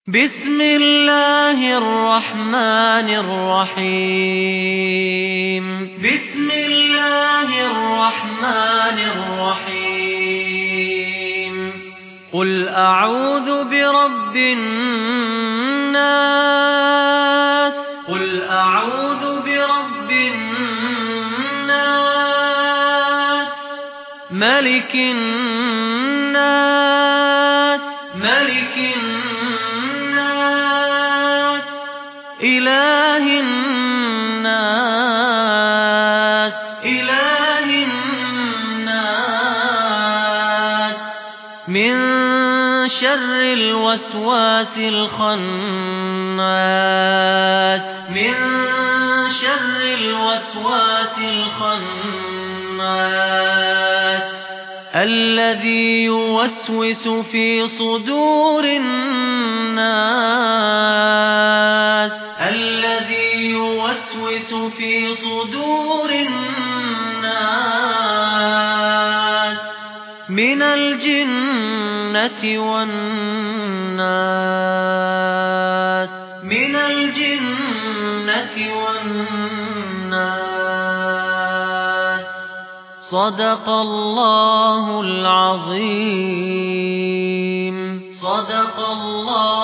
بسم الله الرحمن الرحيم بسم الله الرحمن الرحيم قل أعوذ برب الناس قل أعوذ برب الناس ملك الناس ملك الناس إله الناس إله الناس من شر الوسواس الخناس من شر الوسواس الخناس الذي يوسوس في صدور الناس الذي يوسوس في صدور الناس من الجنة والناس من الجنة والناس صدق الله العظيم صدق الله